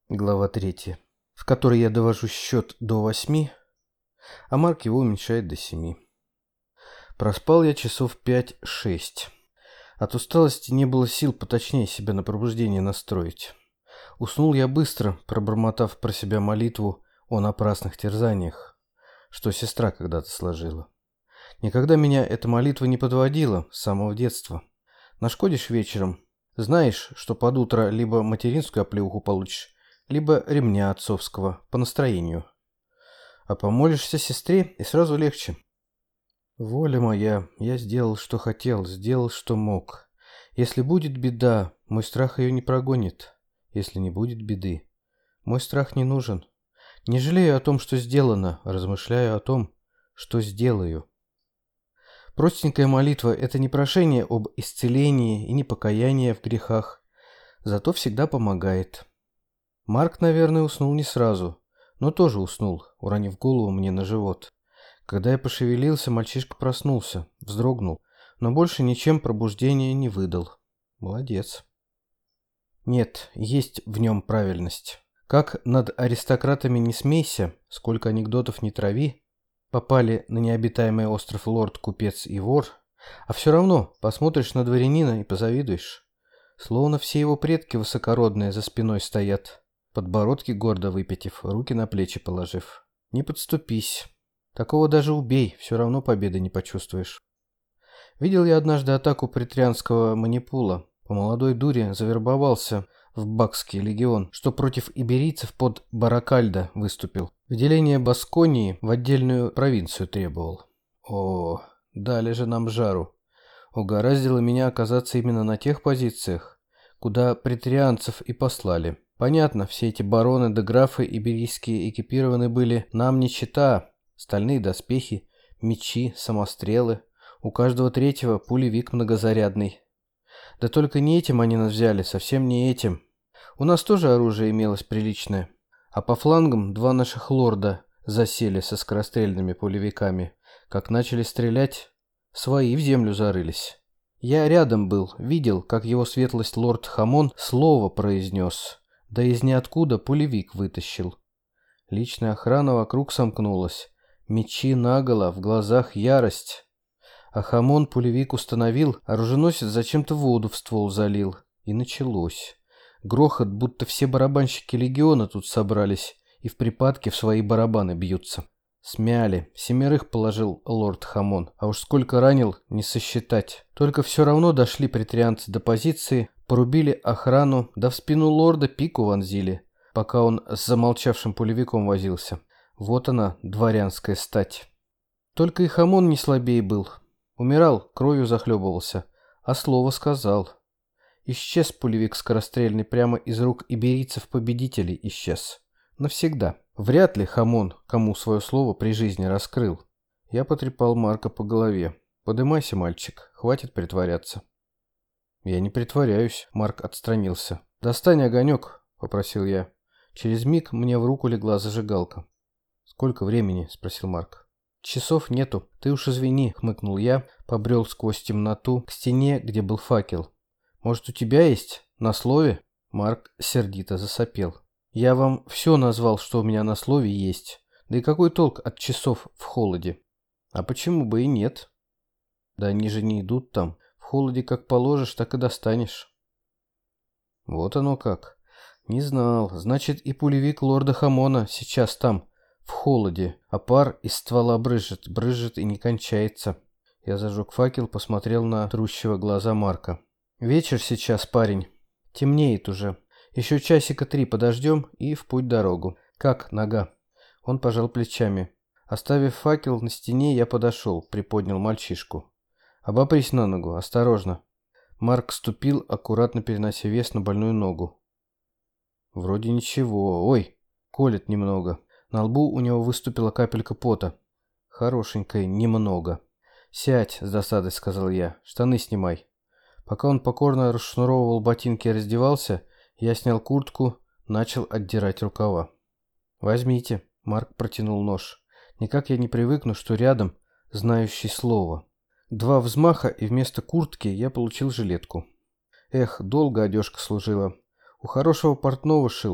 Глава 3, в которой я довожу счет до 8, а Марк его уменьшает до 7. Проспал я часов 5-6. От усталости не было сил поточнее себя на пробуждение настроить. Уснул я быстро, пробормотав про себя молитву о напрасных терзаниях, что сестра когда-то сложила. Никогда меня эта молитва не подводила с самого детства. Нашкодишь вечером, знаешь, что под утро либо материнскую оплеуху получишь, либо ремня отцовского, по настроению. А помолишься сестре, и сразу легче. Воля моя, я сделал, что хотел, сделал, что мог. Если будет беда, мой страх ее не прогонит. Если не будет беды, мой страх не нужен. Не жалею о том, что сделано, размышляю о том, что сделаю. Простенькая молитва – это не прошение об исцелении и не покаяние в грехах, зато всегда помогает. Марк, наверное, уснул не сразу, но тоже уснул, уронив голову мне на живот. Когда я пошевелился, мальчишка проснулся, вздрогнул, но больше ничем пробуждения не выдал. Молодец. Нет, есть в нем правильность. Как над аристократами не смейся, сколько анекдотов не трави, попали на необитаемый остров лорд, купец и вор, а все равно посмотришь на дворянина и позавидуешь. Словно все его предки высокородные за спиной стоят, подбородки гордо выпятив, руки на плечи положив. Не подступись. Такого даже убей, все равно победы не почувствуешь. Видел я однажды атаку претрианского манипула. По молодой дуре завербовался в Бакский легион, что против иберийцев под Баракальдо выступил. Выделение Басконии в отдельную провинцию требовал. О, дали же нам жару. Угораздило меня оказаться именно на тех позициях, куда претрианцев и послали. Понятно, все эти бароны да графы иберийские экипированы были нам не чета. Стальные доспехи, мечи, самострелы. У каждого третьего пулевик многозарядный. Да только не этим они нас взяли, совсем не этим. У нас тоже оружие имелось приличное. А по флангам два наших лорда засели со скорострельными пулевиками. Как начали стрелять, свои в землю зарылись. Я рядом был, видел, как его светлость лорд Хамон слово произнес. Да из ниоткуда пулевик вытащил. Личная охрана вокруг сомкнулась. Мечи наголо, в глазах ярость. А Хамон пулевик установил, оруженосец зачем-то воду в ствол залил. И началось. Грохот, будто все барабанщики легиона тут собрались и в припадке в свои барабаны бьются. Смяли. 7 положил лорд Хамон. А уж сколько ранил, не сосчитать. Только все равно дошли претрианцы до позиции, порубили охрану, да в спину лорда пику вонзили, пока он с замолчавшим пулевиком возился. Вот она, дворянская стать. Только и Хамон не слабее был. Умирал, кровью захлебывался, а слово сказал. Исчез пулевик скорострельный, прямо из рук иберийцев-победителей исчез. Навсегда. Вряд ли Хамон кому свое слово при жизни раскрыл. Я потрепал Марка по голове. Подымайся, мальчик, хватит притворяться. Я не притворяюсь, Марк отстранился. Достань огонек, попросил я. Через миг мне в руку легла зажигалка. Сколько времени? Спросил Марк. Часов нету, ты уж извини, хмыкнул я, побрел сквозь темноту к стене, где был факел. Может, у тебя есть? На слове? Марк сердито засопел. Я вам все назвал, что у меня на слове есть. Да и какой толк от часов в холоде? А почему бы и нет? Да они же не идут там. В холоде как положишь, так и достанешь. Вот оно как. Не знал. Значит, и пулевик лорда Хамона сейчас там, в холоде, а пар из ствола брызжет и не кончается. Я зажег факел, посмотрел на трущего глаза Марка. Вечер сейчас, парень. Темнеет уже. Еще часика 3 подождем и в путь дорогу. Как нога? Он пожал плечами. Оставив факел на стене, я подошел, приподнял мальчишку. Обопрись на ногу, осторожно. Марк ступил, аккуратно перенося вес на больную ногу. Вроде ничего. Ой, колет немного. На лбу у него выступила капелька пота. Хорошенькая, немного. Сядь, с досадой сказал я. Штаны снимай. Пока он покорно расшнуровывал ботинки и раздевался, я снял куртку, начал отдирать рукава. Возьмите. Марк протянул нож. Никак я не привыкну, что рядом знающий слово. 2 взмаха, и вместо куртки я получил жилетку. Эх, долго одежка служила. У хорошего портного шил.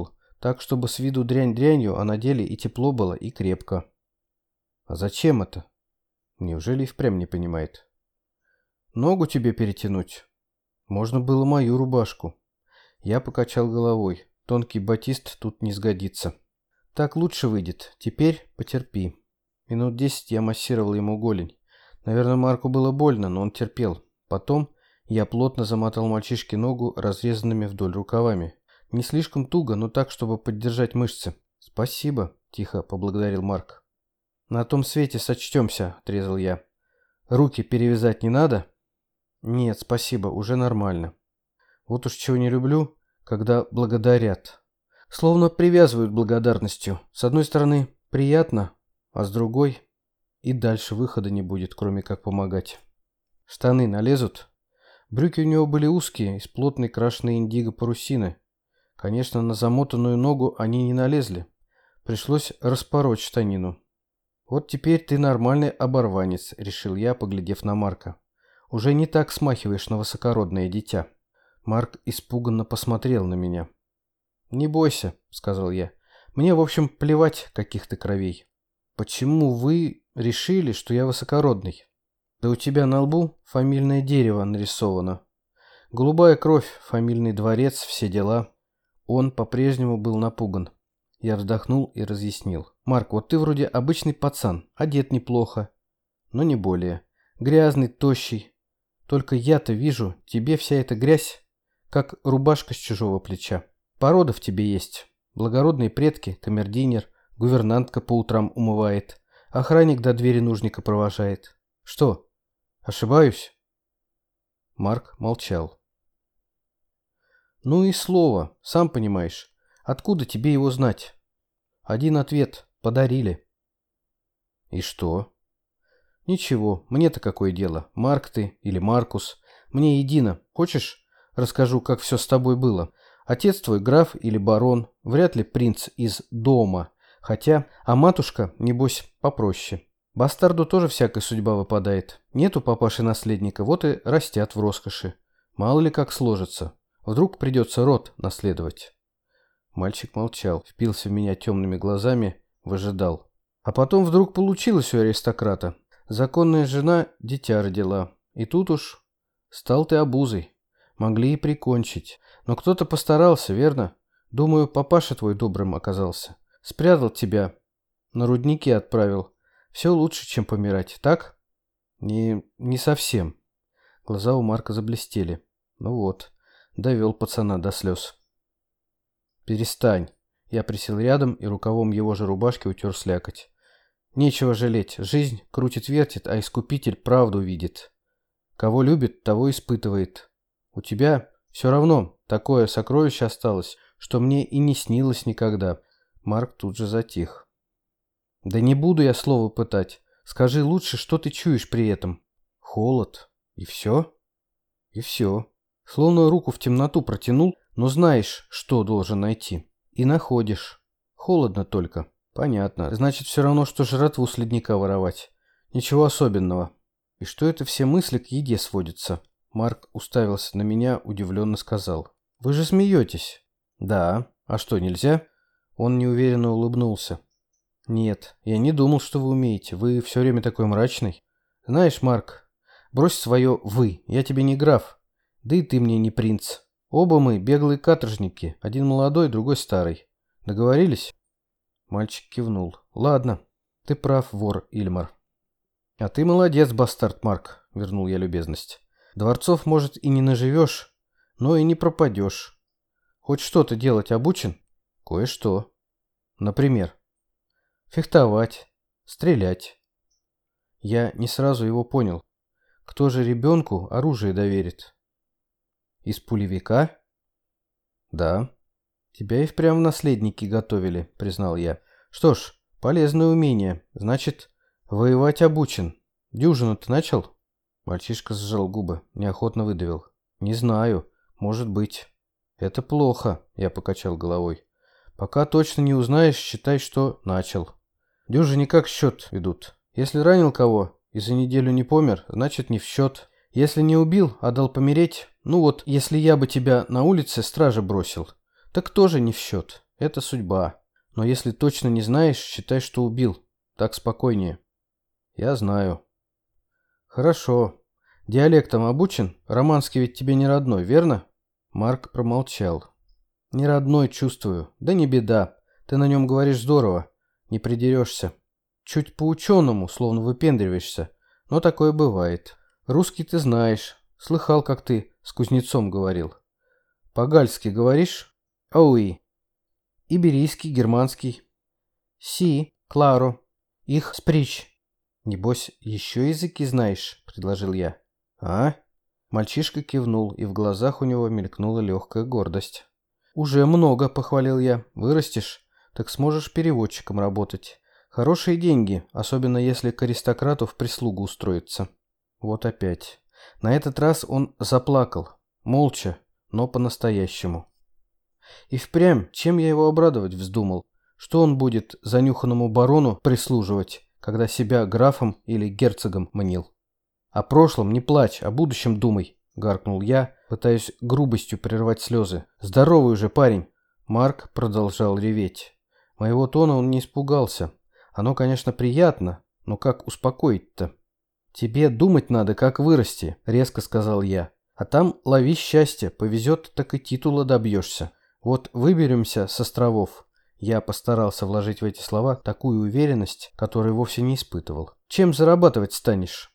Так, чтобы с виду дрянь дрянью, а на деле и тепло было, и крепко. А зачем это? Неужели и впрямь не понимает? Ногу тебе перетянуть? Можно было мою рубашку. Я покачал головой. Тонкий батист тут не сгодится. Так лучше выйдет. Теперь потерпи. Минут 10 я массировал ему голень. Наверное, Марку было больно, но он терпел. Потом я плотно замотал мальчишке ногу разрезанными вдоль рукавами. Не слишком туго, но так, чтобы поддержать мышцы. «Спасибо», – тихо поблагодарил Марк. «На том свете сочтемся», – отрезал я. «Руки перевязать не надо?» «Нет, спасибо, уже нормально». Вот уж чего не люблю, когда благодарят. Словно привязывают благодарностью. С одной стороны, приятно, а с другой и дальше выхода не будет, кроме как помогать. Штаны налезут? Брюки у него были узкие, из плотной крашеной индиго парусины. Конечно, на замотанную ногу они не налезли. Пришлось распороть штанину. «Вот теперь ты нормальный оборванец», — решил я, поглядев на Марка. «Уже не так смахиваешь на высокородное дитя». Марк испуганно посмотрел на меня. «Не бойся», — сказал я. «Мне, в общем, плевать, каких ты кровей». «Почему вы решили, что я высокородный?» «Да у тебя на лбу фамильное дерево нарисовано. Голубая кровь, фамильный дворец, все дела». Он по-прежнему был напуган. Я вздохнул и разъяснил. «Марк, вот ты вроде обычный пацан, одет неплохо, но не более. Грязный, тощий. Только я-то вижу, тебе вся эта грязь, как рубашка с чужого плеча. Порода в тебе есть. Благородные предки, камердинер, гувернантка по утрам умывает, охранник до двери нужника провожает. Что, ошибаюсь?» Марк молчал. «Ну и слово, сам понимаешь. Откуда тебе его знать?» «Один ответ. Подарили». «И что?» «Ничего, мне-то какое дело. Марк ты или Маркус. Мне едино. Хочешь, расскажу, как все с тобой было? Отец твой граф или барон. Вряд ли принц из дома. Хотя, а матушка, небось, попроще. Бастарду тоже всякая судьба выпадает. Нету папаши наследника, вот и растят в роскоши. Мало ли как сложится. Вдруг придется род наследовать». Мальчик молчал, впился в меня темными глазами, выжидал. А потом вдруг получилось у аристократа. Законная жена дитя родила. И тут уж стал ты обузой. Могли и прикончить. Но кто-то постарался, верно? Думаю, папаша твой добрым оказался. Спрятал тебя. На рудники отправил. Все лучше, чем помирать, так? Не совсем. Глаза у Марка заблестели. Ну вот, довел пацана до слез. «Перестань». Я присел рядом и рукавом его же рубашки утер слякоть. «Нечего жалеть. Жизнь крутит-вертит, а искупитель правду видит. Кого любит, того испытывает. У тебя все равно такое сокровище осталось, что мне и не снилось никогда». Марк тут же затих. «Да не буду я слово пытать. Скажи лучше, что ты чуешь при этом?» «Холод. И все?» «И все. Словно руку в темноту протянул, но знаешь, что должен найти. И находишь. Холодно только». «Понятно. Значит, все равно, что жратву с ледника воровать. Ничего особенного». «И что это все мысли к еде сводятся?» Марк уставился на меня, удивленно сказал. «Вы же смеетесь?» «Да. А что, нельзя?» Он неуверенно улыбнулся. «Нет, я не думал, что вы умеете. Вы все время такой мрачный. Знаешь, Марк, брось свое «вы». Я тебе не граф. Да и ты мне не принц. Оба мы беглые каторжники. Один молодой, другой старый. Договорились?» Мальчик кивнул. «Ладно, ты прав, вор Ильмар». «А ты молодец, бастард Марк», — вернул я любезность. «Дворцов, может, и не наживешь, но и не пропадешь. Хоть что-то делать обучен?» «Кое-что. Например?» «Фехтовать, стрелять». Я не сразу его понял. Кто же ребенку оружие доверит? «Из пулевика?» «Да». «Тебя и впрямь в наследники готовили», — признал я. «Что ж, полезное умение. Значит, воевать обучен. Дюжину ты начал?» Мальчишка сжал губы, неохотно выдавил. «Не знаю. Может быть». «Это плохо», — я покачал головой. «Пока точно не узнаешь, считай, что начал. Дюжи как счет ведут. Если ранил кого и за неделю не помер, значит не в счет. Если не убил, а дал помереть, ну вот, если я бы тебя на улице стража бросил, так тоже не в счет. Это судьба. Но если точно не знаешь, считай, что убил. Так спокойнее. Я знаю. Хорошо. Диалектом обучен? Романский ведь тебе не родной, верно? Марк промолчал. Не родной, чувствую. Да не беда. Ты на нем говоришь здорово. Не придерешься. Чуть по-ученому, словно выпендриваешься. Но такое бывает. Русский ты знаешь. Слыхал, как ты с кузнецом говорил. По-гальски говоришь? Ауи. Иберийский, германский. Си, кларо. Их сприч. Небось, еще языки знаешь, предложил я. А? Мальчишка кивнул, и в глазах у него мелькнула легкая гордость. Уже много, похвалил я. Вырастешь, так сможешь переводчиком работать. Хорошие деньги, особенно если к аристократу в прислугу устроиться. Вот опять. На этот раз он заплакал. Молча, но по-настоящему. И впрямь, чем я его обрадовать вздумал? Что он будет занюханному барону прислуживать, когда себя графом или герцогом мнил? О прошлом не плачь, о будущем думай, гаркнул я, пытаясь грубостью прервать слезы. Здоровый уже парень. Марк продолжал реветь. Моего тона он не испугался. Оно, конечно, приятно, но как успокоить-то? Тебе думать надо, как вырасти, резко сказал я. А там лови счастье, повезет, так и титула добьешься. Вот выберемся с островов. Я постарался вложить в эти слова такую уверенность, которую вовсе не испытывал. Чем зарабатывать станешь?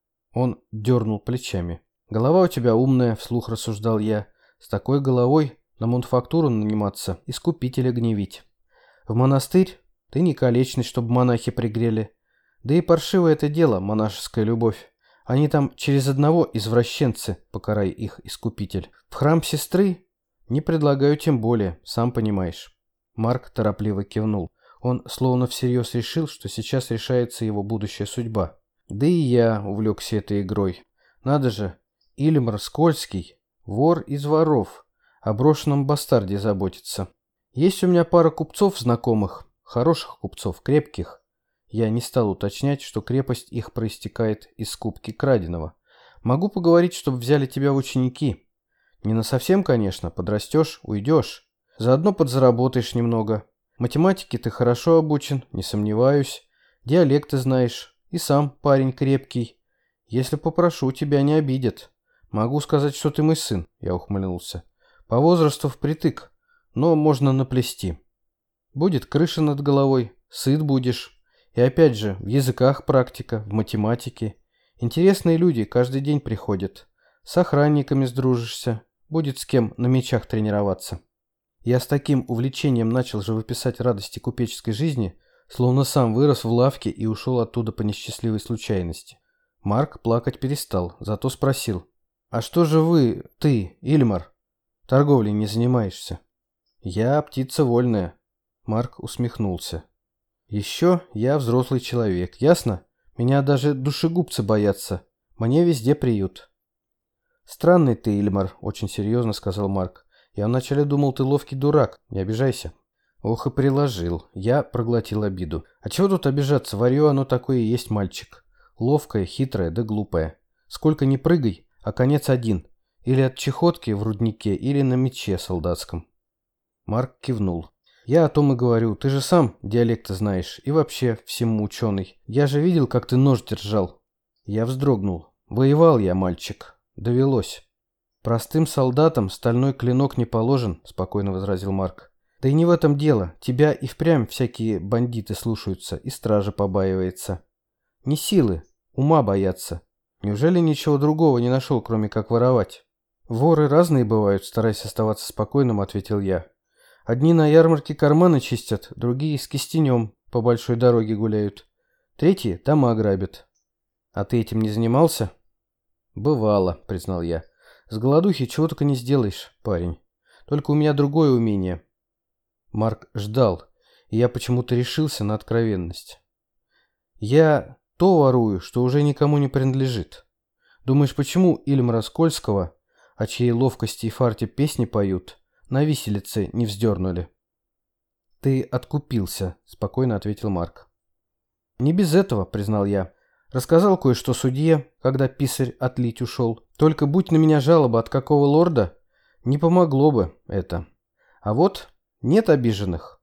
Он дернул плечами. Голова у тебя умная, вслух рассуждал я. С такой головой на мануфактуру наниматься, искупителя гневить. В монастырь ты не колечный, чтобы монахи пригрели. Да и паршивое это дело, монашеская любовь. Они там через одного извращенцы, покарай их, искупитель. В храм сестры не предлагаю тем более, сам понимаешь. Марк торопливо кивнул. Он словно всерьез решил, что сейчас решается его будущая судьба. Да и я увлекся этой игрой. Надо же, Ильмар Скользкий, вор из воров, о брошенном бастарде заботится. Есть у меня пара купцов знакомых, хороших купцов, крепких. Я не стал уточнять, что крепость их проистекает из скупки краденого. Могу поговорить, чтобы взяли тебя в ученики. Не насовсем, конечно, подрастешь, уйдешь. Заодно подзаработаешь немного. Математике ты хорошо обучен, не сомневаюсь. Диалекты знаешь. И сам парень крепкий. Если попрошу, тебя не обидят. Могу сказать, что ты мой сын, я ухмыльнулся. По возрасту впритык, но можно наплести. Будет крыша над головой, сыт будешь. И опять же, в языках практика, в математике. Интересные люди каждый день приходят. С охранниками сдружишься. Будет с кем на мечах тренироваться. Я с таким увлечением начал живописать радости купеческой жизни, словно сам вырос в лавке и ушел оттуда по несчастливой случайности. Марк плакать перестал, зато спросил. «А что же ты, Ильмар, торговлей не занимаешься?» «Я птица вольная». Марк усмехнулся. «Еще я взрослый человек, ясно? Меня даже душегубцы боятся. Мне везде приют». «Странный ты, Ильмар», — очень серьезно сказал Марк. «Я вначале думал, ты ловкий дурак, не обижайся». Ох и приложил. Я проглотил обиду. А чего тут обижаться? Варьё оно такое и есть мальчик. Ловкое, хитрое да глупое. Сколько ни прыгай, а конец один. Или от чехотки в руднике, или на мече солдатском. Марк кивнул. Я о том и говорю. Ты же сам диалекты знаешь. И вообще всему ученый. Я же видел, как ты нож держал. Я вздрогнул. Воевал я, мальчик. Довелось. Простым солдатам стальной клинок не положен, спокойно возразил Марк. Да и не в этом дело. Тебя и впрямь всякие бандиты слушаются, и стража побаивается. Не силы, ума боятся. Неужели ничего другого не нашел, кроме как воровать? Воры разные бывают, стараясь оставаться спокойным, ответил я. Одни на ярмарке карманы чистят, другие с кистенем по большой дороге гуляют. Третьи дома грабят. А ты этим не занимался? Бывало, признал я. С голодухи чего только не сделаешь, парень. Только у меня другое умение. Марк ждал, и я почему-то решился на откровенность. Я то ворую, что уже никому не принадлежит. Думаешь, почему Ильмара Скользкого, о чьей ловкости и фарте песни поют, на виселице не вздернули? Ты откупился, спокойно ответил Марк. Не без этого, признал я. Рассказал кое-что судье, когда писарь отлить ушел. Только будь на меня жалоба от какого лорда, не помогло бы это. А вот Нет обиженных?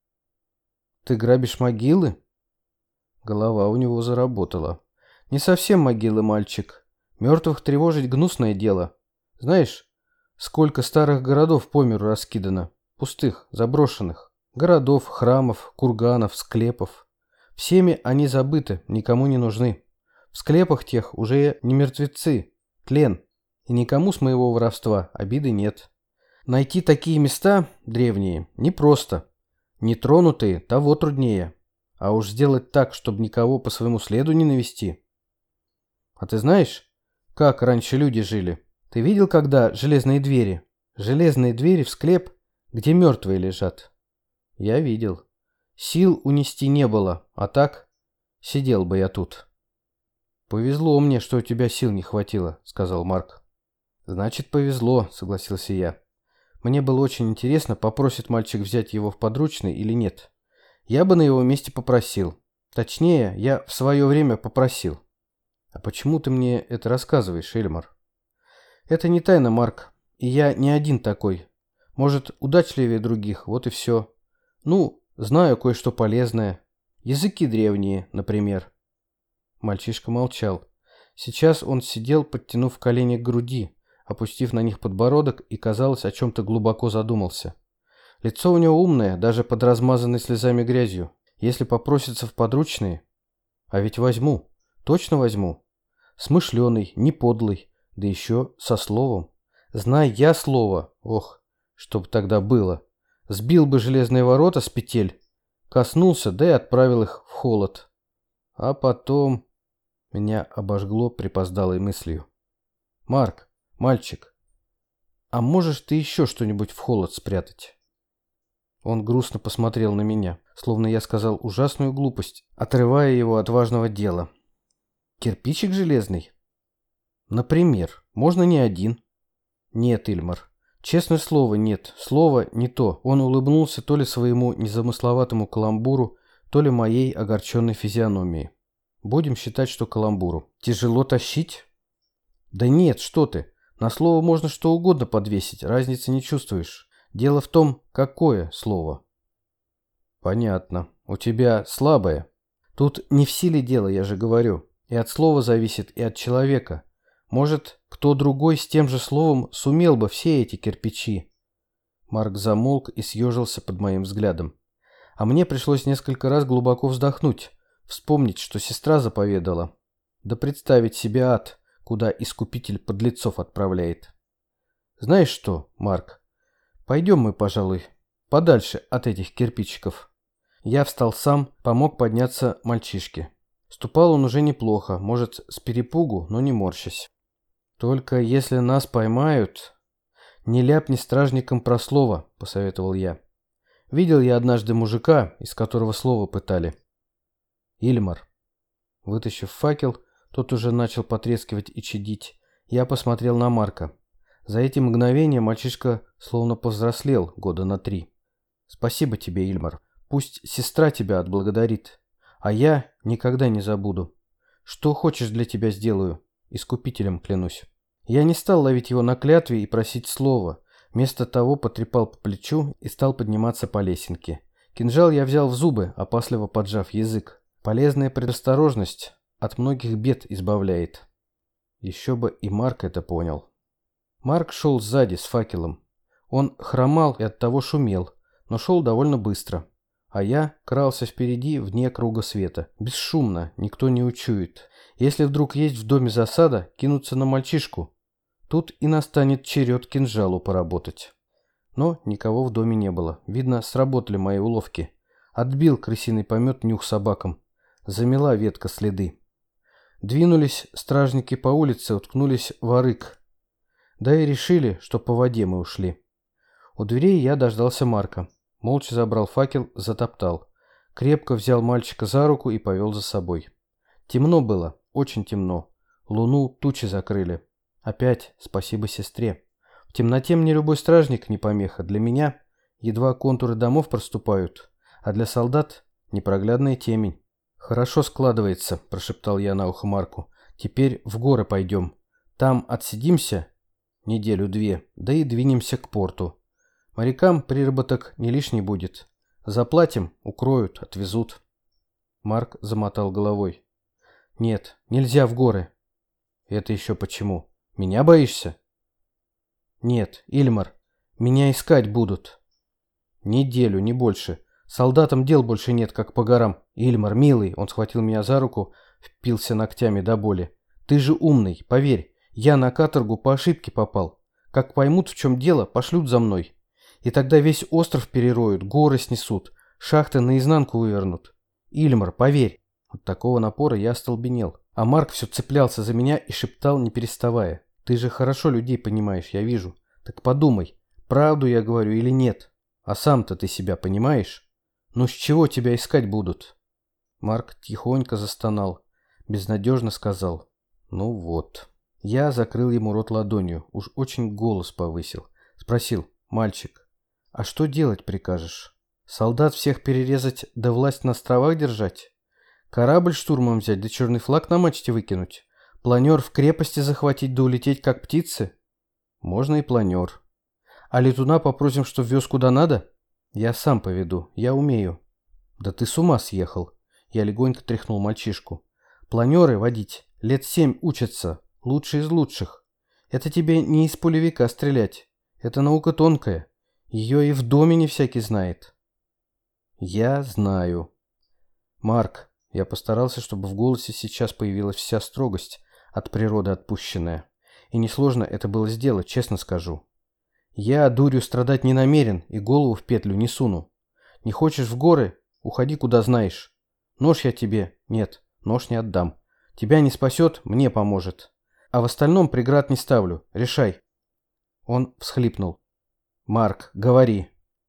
Ты грабишь могилы? Голова у него заработала. Не совсем могилы, мальчик. Мертвых тревожить гнусное дело. Знаешь, сколько старых городов по миру раскидано? Пустых, заброшенных. Городов, храмов, курганов, склепов. Всеми они забыты, никому не нужны. В склепах тех уже не мертвецы, тлен. И никому с моего воровства обиды нет. Найти такие места, древние, непросто. Нетронутые, того труднее. А уж сделать так, чтобы никого по своему следу не навести. А ты знаешь, как раньше люди жили? Ты видел, когда железные двери? Железные двери в склеп, где мертвые лежат. Я видел. Сил унести не было, а так сидел бы я тут. Повезло мне, что у тебя сил не хватило, сказал Марк. Значит, повезло, согласился я. Мне было очень интересно, попросит мальчик взять его в подручный или нет. Я бы на его месте попросил. Точнее, я в свое время попросил. А почему ты мне это рассказываешь, Эльмар? Это не тайна, Марк. И я не один такой. Может, удачливее других, вот и все. Ну, знаю кое-что полезное. Языки древние, например. Мальчишка молчал. Сейчас он сидел, подтянув колени к груди, опустив на них подбородок и, казалось, о чем-то глубоко задумался. Лицо у него умное, даже под размазанной слезами грязью. Если попросится в подручные... А ведь возьму. Точно возьму. Смышленый, не подлый, да еще со словом. Знай я слово, ох, чтоб тогда было. Сбил бы железные ворота с петель, коснулся, да и отправил их в холод. А потом... Меня обожгло припоздалой мыслью. Марк, мальчик, а можешь ты еще что-нибудь в холод спрятать? Он грустно посмотрел на меня, словно я сказал ужасную глупость, отрывая его от важного дела. Кирпичик железный? Например, можно не один. Нет, Ильмар. Честное слово, нет. Слово не то. Он улыбнулся то ли своему незамысловатому каламбуру, то ли моей огорченной физиономии. Будем считать, что каламбуру. Тяжело тащить? Да нет, что ты. На слово можно что угодно подвесить, разницы не чувствуешь. Дело в том, какое слово. Понятно. У тебя слабое. Тут не в силе дело, я же говорю. И от слова зависит, и от человека. Может, кто другой с тем же словом сумел бы все эти кирпичи. Марк замолк и съежился под моим взглядом. А мне пришлось несколько раз глубоко вздохнуть, вспомнить, что сестра заповедала. Да представить себе ад, куда искупитель подлецов отправляет. Знаешь что, Марк, пойдем мы, пожалуй, подальше от этих кирпичиков. Я встал сам, помог подняться мальчишке. Ступал он уже неплохо, может, с перепугу, но не морщась. Только если нас поймают... Не ляпни стражникам про слово, посоветовал я. Видел я однажды мужика, из которого слово пытали. Ильмар. Вытащив факел, тот уже начал потрескивать и чадить. Я посмотрел на Марка. За эти мгновения мальчишка словно повзрослел года на 3. Спасибо тебе, Ильмар. Пусть сестра тебя отблагодарит. А я никогда не забуду. Что хочешь для тебя сделаю. Искупителем клянусь. Я не стал ловить его на клятве и просить слова. Вместо того потрепал по плечу и стал подниматься по лесенке. Кинжал я взял в зубы, опасливо поджав язык. Полезная предосторожность от многих бед избавляет. Еще бы и Марк это понял. Марк шел сзади с факелом. Он хромал и оттого шумел, но шел довольно быстро. А я крался впереди вне круга света. Бесшумно, никто не учует. Если вдруг есть в доме засада, кинуться на мальчишку. Тут и настанет черед кинжалу поработать. Но никого в доме не было. Видно, сработали мои уловки. Отбил крысиный помет нюх собакам. Замела ветка следы. Двинулись стражники по улице, уткнулись в арык. Да и решили, что по воде мы ушли. У дверей я дождался Марка. Молча забрал факел, затоптал. Крепко взял мальчика за руку и повел за собой. Темно было, очень темно. Луну тучи закрыли. Опять спасибо сестре. В темноте мне любой стражник не помеха. Для меня едва контуры домов проступают, а для солдат непроглядная темень. «Хорошо складывается», – прошептал я на ухо Марку. «Теперь в горы пойдем. Там отсидимся неделю-две, да и двинемся к порту. Морякам приработок не лишний будет. Заплатим, укроют, отвезут. Марк замотал головой. Нет, нельзя в горы. Это еще почему? Меня боишься? Нет, Ильмар, меня искать будут. Неделю, не больше. Солдатам дел больше нет, как по горам. Ильмар, милый, он схватил меня за руку, впился ногтями до боли. Ты же умный, поверь. Я на каторгу по ошибке попал. Как поймут, в чем дело, пошлют за мной. И тогда весь остров перероют, горы снесут, шахты наизнанку вывернут. Ильмар, поверь. От такого напора я остолбенел. А Марк все цеплялся за меня и шептал, не переставая. Ты же хорошо людей понимаешь, я вижу. Так подумай, правду я говорю или нет? А сам-то ты себя понимаешь? Ну с чего тебя искать будут? Марк тихонько застонал. Безнадежно сказал. Ну вот. Я закрыл ему рот ладонью. Уж очень голос повысил. Спросил. Мальчик, а что делать прикажешь? Солдат всех перерезать да власть на островах держать? Корабль штурмом взять да черный флаг на мачте выкинуть? Планер в крепости захватить да улететь как птицы? Можно и планер. А летуна попросим, что вез куда надо? Я сам поведу, я умею. Да ты с ума съехал. Я легонько тряхнул мальчишку. Планеры водить лет 7 учатся, лучшие из лучших. Это тебе не из пулевика стрелять. Это наука тонкая. Ее и в доме не всякий знает. Я знаю. Марк, я постарался, чтобы в голосе сейчас появилась вся строгость, от природы отпущенная. И несложно это было сделать, честно скажу. Я дурью страдать не намерен и голову в петлю не суну. Не хочешь в горы? Уходи куда знаешь. Нож я тебе... Нет, нож не отдам. Тебя не спасет, мне поможет. А в остальном преград не ставлю. Решай. Он всхлипнул. Марк, говори.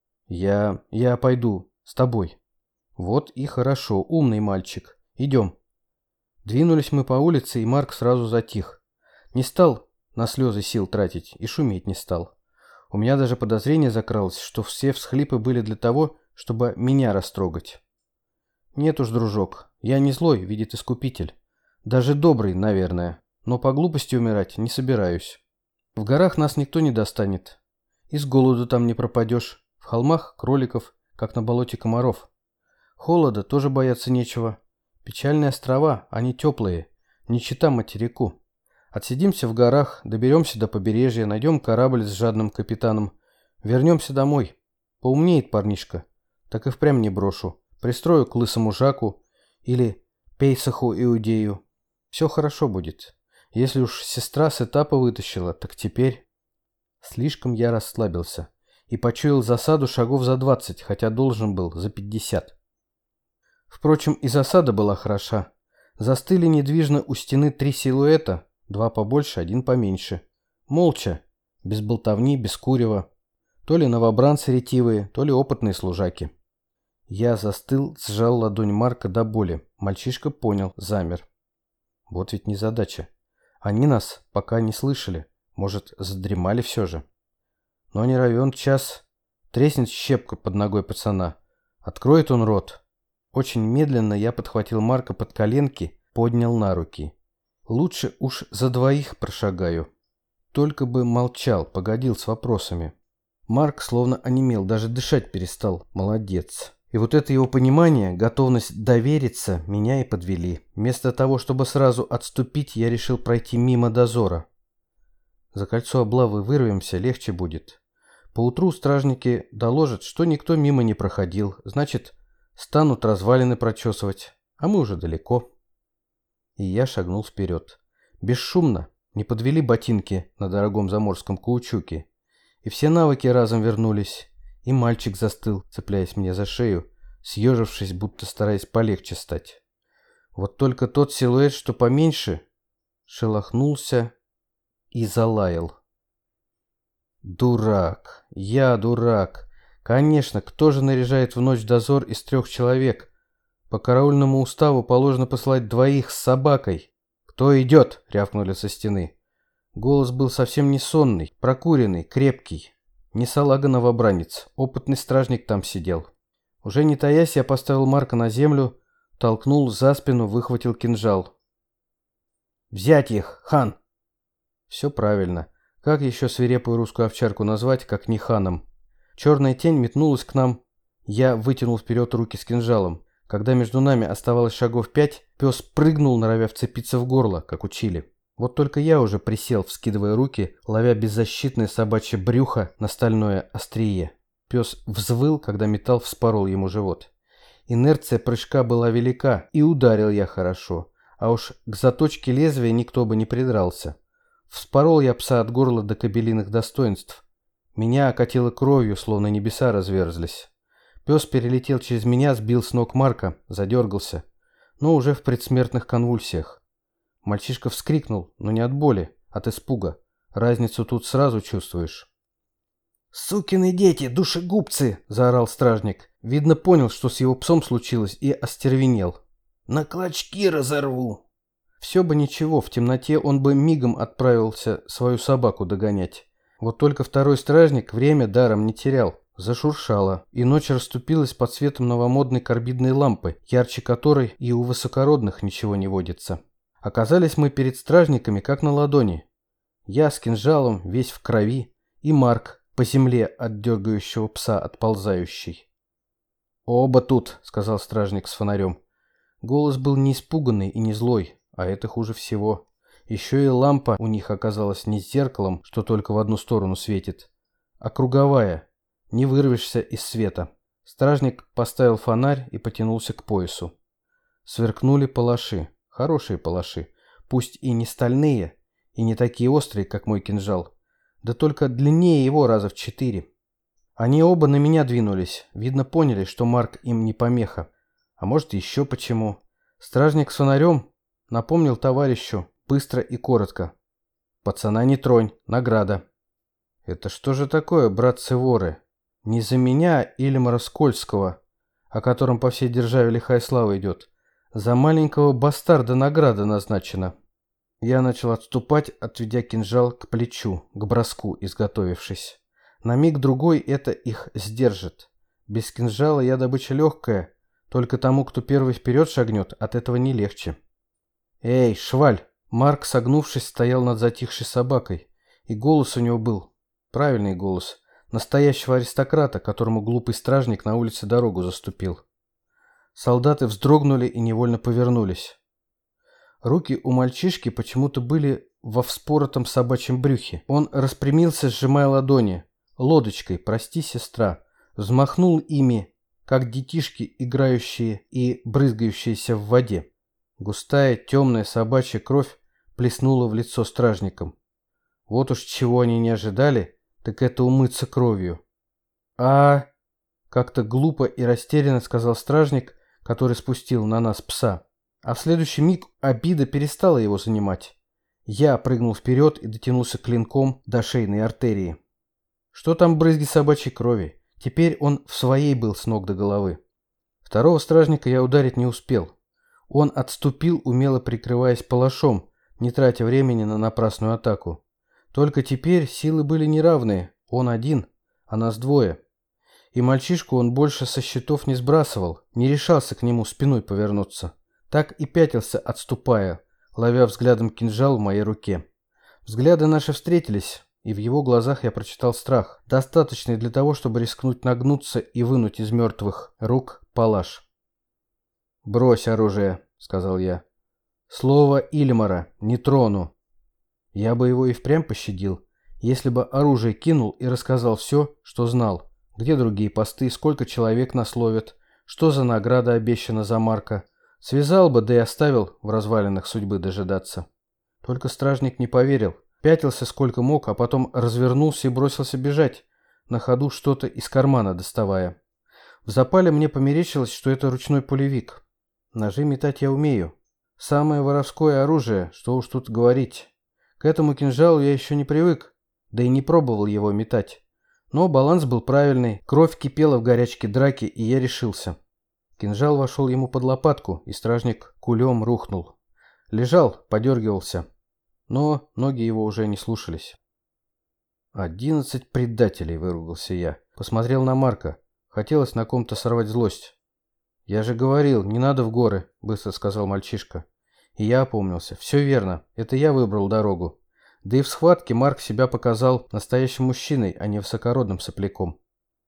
Я пойду с тобой. Вот и хорошо, умный мальчик. Идем. Двинулись мы по улице, и Марк сразу затих. Не стал на слезы сил тратить и шуметь не стал. У меня даже подозрение закралось, что все всхлипы были для того, чтобы меня растрогать. Нет уж, дружок, я не злой, видит Искупитель. Даже добрый, наверное, но по глупости умирать не собираюсь. В горах нас никто не достанет. И с голоду там не пропадешь. В холмах кроликов, как на болоте комаров. Холода тоже бояться нечего. Печальные острова, они теплые, не чета материку. Отсидимся в горах, доберемся до побережья, найдем корабль с жадным капитаном. Вернемся домой. Поумнеет парнишка. Так и впрямь не брошу. Пристрою к лысому Жаку или Пейсаху Иудею. Все хорошо будет. Если уж сестра с этапа вытащила, так теперь... Слишком я расслабился и почуял засаду шагов за 20, хотя должен был за 50. Впрочем, и засада была хороша. Застыли недвижно у стены 3 силуэта, 2 побольше, 1 поменьше. Молча, без болтовни, без курева. То ли новобранцы ретивые, то ли опытные служаки. Я застыл, сжал ладонь Марка до боли. Мальчишка понял, замер. Вот ведь незадача. Они нас пока не слышали. Может, задремали все же. Но не равен час. Треснет щепка под ногой пацана. Откроет он рот. Очень медленно я подхватил Марка под коленки, поднял на руки. Лучше уж за 2 прошагаю. Только бы молчал, погодил с вопросами. Марк словно онемел, даже дышать перестал. Молодец. И вот это его понимание, готовность довериться, меня и подвели. Вместо того, чтобы сразу отступить, я решил пройти мимо дозора. За кольцо облавы вырвемся, легче будет. Поутру стражники доложат, что никто мимо не проходил. Значит, станут развалины прочесывать, а мы уже далеко. И я шагнул вперед. Бесшумно, не подвели ботинки на дорогом заморском каучуке. И все навыки разом вернулись. И мальчик застыл, цепляясь мне за шею, съежившись, будто стараясь полегче стать. Вот только тот силуэт, что поменьше, шелохнулся и залаял. Дурак, я дурак. Конечно, кто же наряжает в ночь дозор из 3 человек? По караульному уставу положено послать 2 с собакой. «Кто идет?» — рявкнули со стены. Голос был совсем не сонный, прокуренный, крепкий. Не салага-новобранец, опытный стражник там сидел. Уже не таясь, я поставил Марка на землю, толкнул за спину, выхватил кинжал. «Взять их, хан!» Все правильно. Как еще свирепую русскую овчарку назвать, как не ханом? Черная тень метнулась к нам. Я вытянул вперед руки с кинжалом. Когда между нами оставалось шагов 5, пес прыгнул, норовя вцепиться в горло, как учили. Вот только я уже присел, вскидывая руки, ловя беззащитное собачье брюхо на стальное острие. Пес взвыл, когда металл вспорол ему живот. Инерция прыжка была велика, и ударил я хорошо. А уж к заточке лезвия никто бы не придрался. Вспорол я пса от горла до кобелиных достоинств. Меня окатило кровью, словно небеса разверзлись. Пес перелетел через меня, сбил с ног Марка, задергался, но уже в предсмертных конвульсиях. Мальчишка вскрикнул, но не от боли, от испуга. Разницу тут сразу чувствуешь. «Сукины дети, душегубцы!» – заорал стражник. Видно, понял, что с его псом случилось, и остервенел. «На клочки разорву!» Все бы ничего, в темноте он бы мигом отправился свою собаку догонять. Вот только второй стражник время даром не терял. Зашуршало, и ночь расступилась под светом новомодной карбидной лампы, ярче которой и у высокородных ничего не водится. Оказались мы перед стражниками, как на ладони. Я с кинжалом, весь в крови, и Марк, по земле от дергающего пса отползающий. «Оба тут», — сказал стражник с фонарем. Голос был не испуганный и не злой, а это хуже всего. Еще и лампа у них оказалась не зеркалом, что только в одну сторону светит, а круговая. Не вырвешься из света. Стражник поставил фонарь и потянулся к поясу. Сверкнули палаши. Хорошие палаши. Пусть и не стальные, и не такие острые, как мой кинжал. Да только длиннее его раза в 4. Они оба на меня двинулись. Видно, поняли, что Марк им не помеха. А может, еще почему. Стражник с фонарем напомнил товарищу быстро и коротко. «Пацана не тронь. Награда». Это что же такое, братцы-воры? Не за меня Ильмара Скользкого, о котором по всей державе лихая слава идет. За маленького бастарда награда назначена. Я начал отступать, отведя кинжал к плечу, к броску, изготовившись. На миг-другой это их сдержит. Без кинжала я добыча легкая, только тому, кто первый вперед шагнет, от этого не легче. «Эй, шваль!» Марк, согнувшись, стоял над затихшей собакой, и голос у него был правильный голос. Настоящего аристократа, которому глупый стражник на улице дорогу заступил. Солдаты вздрогнули и невольно повернулись. Руки у мальчишки почему-то были во вспоротом собачьем брюхе. Он распрямился, сжимая ладони. Лодочкой, прости, сестра. Взмахнул ими, как детишки, играющие и брызгающиеся в воде. Густая, темная собачья кровь плеснула в лицо стражникам. Вот уж чего они не ожидали, так это умыться кровью. Как-то глупо и растерянно сказал стражник, который спустил на нас пса. А в следующий миг обида перестала его занимать. Я прыгнул вперед и дотянулся клинком до шейной артерии. Что там брызги собачьей крови? Теперь он в своей был с ног до головы. Второго стражника я ударить не успел. Он отступил, умело прикрываясь палашом, не тратя времени на напрасную атаку. Только теперь силы были неравные. Он один, а нас двое. И мальчишку он больше со счетов не сбрасывал, не решался к нему спиной повернуться. Так и пятился, отступая, ловя взглядом кинжал в моей руке. Взгляды наши встретились, и в его глазах я прочитал страх, достаточный для того, чтобы рискнуть нагнуться и вынуть из мертвых рук палаш. «Брось оружие», — сказал я. «Слово Ильмара не трону». Я бы его и впрямь пощадил, если бы оружие кинул и рассказал все, что знал. Где другие посты, сколько человек нас ловят, что за награда обещана за Марка. Связал бы, да и оставил в развалинах судьбы дожидаться. Только стражник не поверил. Пятился сколько мог, а потом развернулся и бросился бежать, на ходу что-то из кармана доставая. В запале мне померещилось, что это ручной пулевик. Ножи метать я умею. Самое воровское оружие, что уж тут говорить. К этому кинжалу я еще не привык, да и не пробовал его метать. Но баланс был правильный, кровь кипела в горячке драки, и я решился. Кинжал вошел ему под лопатку, и стражник кулем рухнул. Лежал, подергивался, но ноги его уже не слушались. 11 предателей, выругался я. Посмотрел на Марка. Хотелось на ком-то сорвать злость. «Я же говорил, не надо в горы», — быстро сказал мальчишка. И я опомнился. Все верно, это я выбрал дорогу. Да и в схватке Марк себя показал настоящим мужчиной, а не высокородным сопляком.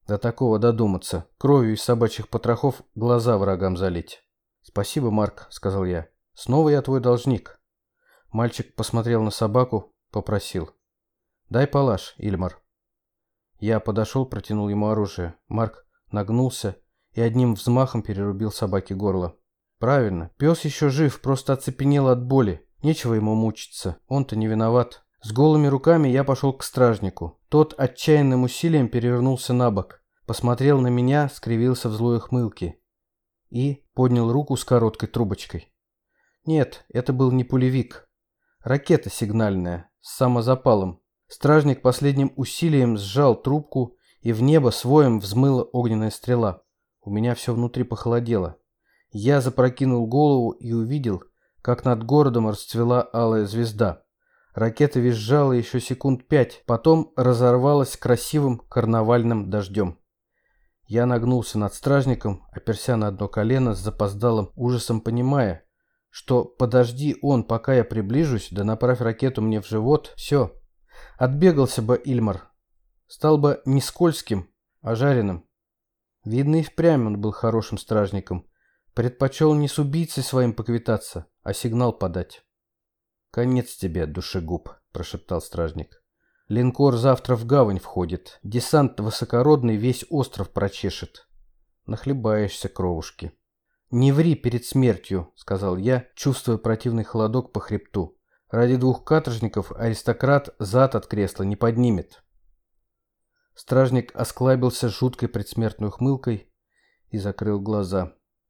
До такого додуматься. Кровью из собачьих потрохов глаза врагам залить. «Спасибо, Марк», — сказал я. «Снова я твой должник». Мальчик посмотрел на собаку, попросил. «Дай палаш, Ильмар». Я подошел, протянул ему оружие. Марк нагнулся и одним взмахом перерубил собаке горло. Правильно, пес еще жив, просто оцепенел от боли. Нечего ему мучиться, он-то не виноват. С голыми руками я пошел к стражнику. Тот отчаянным усилием перевернулся на бок, посмотрел на меня, скривился в злой ухмылке и поднял руку с короткой трубочкой. Нет, это был не пулевик. Ракета сигнальная, с самозапалом. Стражник последним усилием сжал трубку, и в небо с воем взмыла огненная стрела. У меня все внутри похолодело. Я запрокинул голову и увидел, как над городом расцвела алая звезда. Ракета визжала еще секунд 5, потом разорвалась красивым карнавальным дождем. Я нагнулся над стражником, оперся на одно колено с запоздалым ужасом, понимая, что подожди он, пока я приближусь, да направь ракету мне в живот, все. Отбегался бы Ильмар. Стал бы не скользким, а жареным. Видно, и впрямь он был хорошим стражником. Предпочел не с убийцей своим поквитаться, а сигнал подать. «Конец тебе, душегуб», — прошептал стражник. «Линкор завтра в гавань входит. Десант высокородный весь остров прочешет. Нахлебаешься, кровушки». «Не ври перед смертью», — сказал я, чувствуя противный холодок по хребту. «Ради 2 каторжников аристократ зад от кресла не поднимет». Стражник осклабился жуткой предсмертной ухмылкой и закрыл глаза.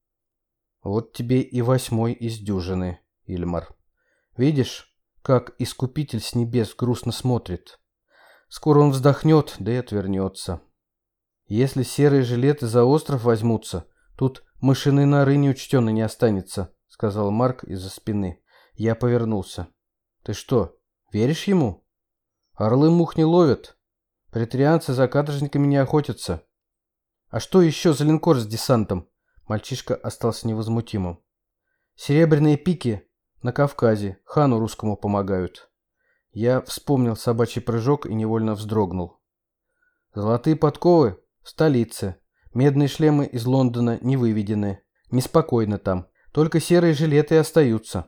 «Вот тебе и 8-й из дюжины, Ильмар. Видишь, как искупитель с небес грустно смотрит. Скоро он вздохнет, да и отвернется. Если серые жилеты за остров возьмутся, тут мышиной норы неучтенной не останется», — сказал Марк из-за спины. Я повернулся. «Ты что, веришь ему? Орлы мух не ловят. Претарианцы за каторжниками не охотятся. А что еще за линкор с десантом?» Мальчишка остался невозмутимым. «Серебряные пики на Кавказе хану русскому помогают». Я вспомнил собачий прыжок и невольно вздрогнул. «Золотые подковы в столице. Медные шлемы из Лондона не выведены. Неспокойно там. Только серые жилеты и остаются».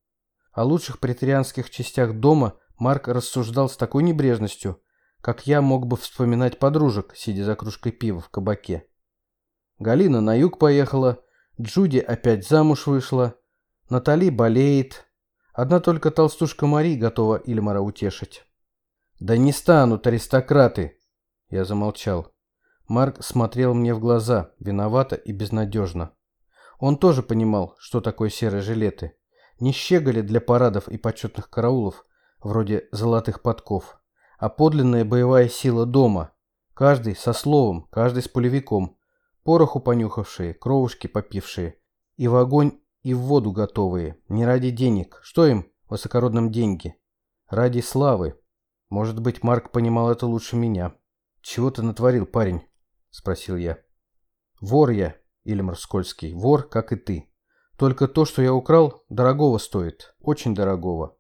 О лучших претарианских частях дома Марк рассуждал с такой небрежностью, как я мог бы вспоминать подружек, сидя за кружкой пива в кабаке. Галина на юг поехала, Джуди опять замуж вышла, Натали болеет. Одна только толстушка Мари готова Ильмара утешить. «Да не станут аристократы!» Я замолчал. Марк смотрел мне в глаза, виновато и безнадежно. Он тоже понимал, что такое серые жилеты. Не щеголи для парадов и почетных караулов, вроде золотых подков, а подлинная боевая сила дома. Каждый со словом, каждый с пулевиком. Пороху понюхавшие, кровушки попившие. И в огонь, и в воду готовые. Не ради денег. Что им, высокородным, деньги? Ради славы. Может быть, Марк понимал это лучше меня. «Чего ты натворил, парень?» — спросил я. «Вор я, Ильмар Скользкий. Вор, как и ты. Только то, что я украл, дорогого стоит. Очень дорогого».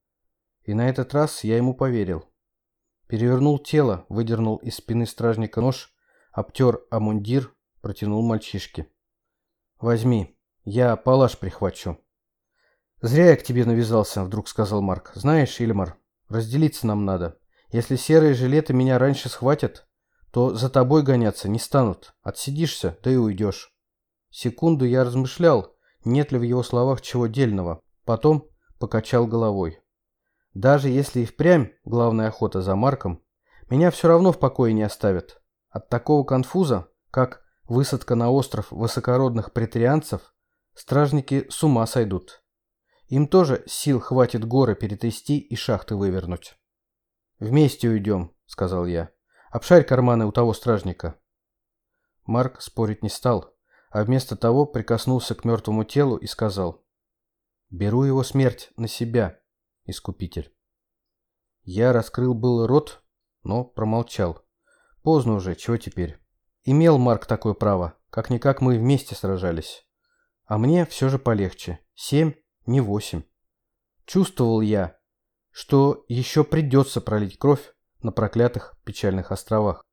И на этот раз я ему поверил. Перевернул тело, выдернул из спины стражника нож, обтер о мундир, протянул мальчишке. «Возьми, я палаш прихвачу». «Зря я к тебе навязался», — вдруг сказал Марк. «Знаешь, Ильмар, разделиться нам надо. Если серые жилеты меня раньше схватят, то за тобой гоняться не станут. Отсидишься, да и уйдешь». Секунду я размышлял, нет ли в его словах чего дельного. Потом покачал головой. Даже если и впрямь главная охота за Марком, меня все равно в покое не оставят. От такого конфуза, как высадка на остров высокородных претарианцев, стражники с ума сойдут. Им тоже сил хватит горы перетрясти и шахты вывернуть. «Вместе уйдем», — сказал я. «Обшарь карманы у того стражника». Марк спорить не стал, а вместо того прикоснулся к мертвому телу и сказал: «Беру его смерть на себя, искупитель». Я раскрыл был рот, но промолчал. Поздно уже, чего теперь? Имел Марк такое право, как-никак мы вместе сражались. А мне все же полегче. 7, не 8. Чувствовал я, что еще придется пролить кровь на проклятых печальных островах.